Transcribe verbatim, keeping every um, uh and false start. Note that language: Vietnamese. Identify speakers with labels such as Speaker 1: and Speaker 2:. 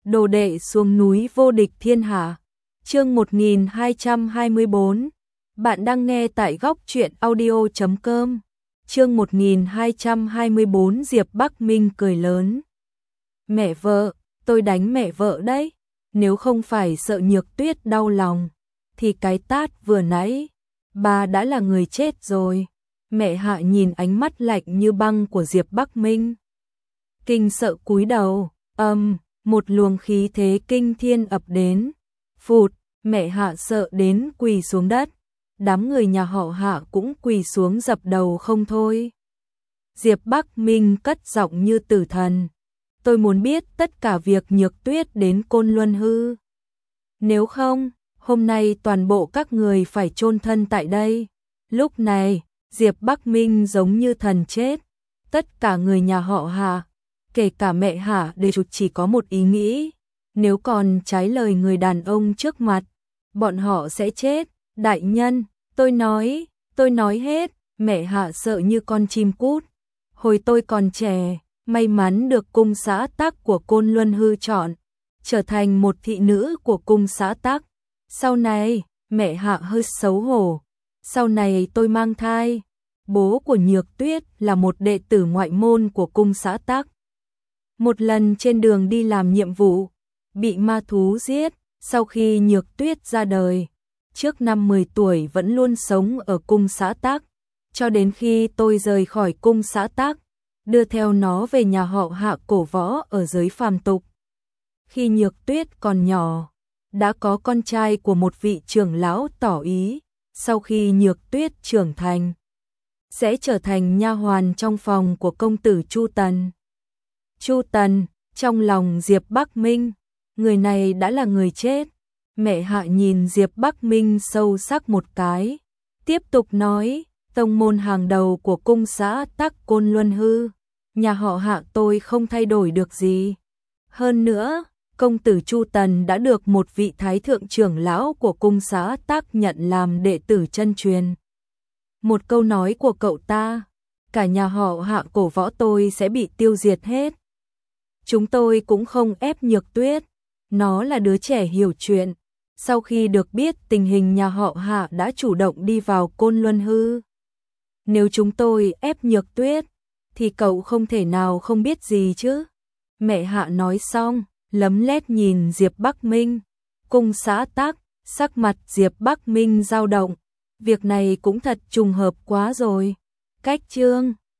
Speaker 1: Đồ đệ xuống núi vô địch thiên hạ. Chương một nghìn hai trăm hai mươi bốn. Bạn đang nghe tại góc truyện audio chấm com. Chương một nghìn hai trăm hai mươi bốn. Diệp Bắc Minh cười lớn. Mẹ vợ, tôi đánh mẹ vợ đấy. Nếu không phải sợ Nhược Tuyết đau lòng, thì cái tát vừa nãy, bà đã là người chết rồi. Mẹ Hạ nhìn ánh mắt lạnh như băng của Diệp Bắc Minh, kinh sợ cúi đầu. Âm, um, một luồng khí thế kinh thiên ập đến. Phụt, mẹ Hạ sợ đến quỳ xuống đất. Đám người nhà họ Hạ cũng quỳ xuống dập đầu không thôi. Diệp Bắc Minh cất giọng như tử thần. Tôi muốn biết tất cả việc Nhược Tuyết đến Côn Luân hư. Nếu không, hôm nay toàn bộ các người phải chôn thân tại đây. Lúc này, Diệp Bắc Minh giống như thần chết. Tất cả người nhà họ Hạ, kể cả mẹ Hạ, đều chỉ có một ý nghĩ. Nếu còn trái lời người đàn ông trước mặt, bọn họ sẽ chết. Đại nhân, tôi nói, tôi nói hết. Mẹ Hạ sợ như con chim cút. Hồi tôi còn trẻ, may mắn được cung xã Tắc của Côn Luân hư chọn, trở thành một thị nữ của cung xã Tắc. Sau này, mẹ Hạ hơi xấu hổ. Sau này tôi mang thai. Bố của Nhược Tuyết là một đệ tử ngoại môn của cung xã Tắc. Một lần trên đường đi làm nhiệm vụ, bị ma thú giết. Sau khi Nhược Tuyết ra đời, trước năm mười tuổi vẫn luôn sống ở cung xã Tắc, cho đến khi tôi rời khỏi cung xã Tắc, đưa theo nó về nhà họ Hạ cổ võ ở giới phàm tục. Khi Nhược Tuyết còn nhỏ, đã có con trai của một vị trưởng lão tỏ ý, sau khi Nhược Tuyết trưởng thành, sẽ trở thành nha hoàn trong phòng của công tử Chu Tần. Chu Tần, trong lòng Diệp Bắc Minh, người này đã là người chết. Mẹ Hạ nhìn Diệp Bắc Minh sâu sắc một cái, tiếp tục nói, tông môn hàng đầu của cung xã Tắc Côn Luân hư, nhà họ Hạ tôi không thay đổi được gì. Hơn nữa, công tử Chu Tần đã được một vị thái thượng trưởng lão của cung xã Tắc nhận làm đệ tử chân truyền. Một câu nói của cậu ta, cả nhà họ Hạ cổ võ tôi sẽ bị tiêu diệt hết. Chúng tôi cũng không ép Nhược Tuyết, nó là đứa trẻ hiểu chuyện. Sau khi được biết tình hình nhà họ Hạ đã chủ động đi vào Côn Luân hư. Nếu chúng tôi ép Nhược Tuyết, thì cậu không thể nào không biết gì chứ. Mẹ Hạ nói xong, lấm lét nhìn Diệp Bắc Minh. Cung xã Tắc, sắc mặt Diệp Bắc Minh dao động. Việc này cũng thật trùng hợp quá rồi. Cách chương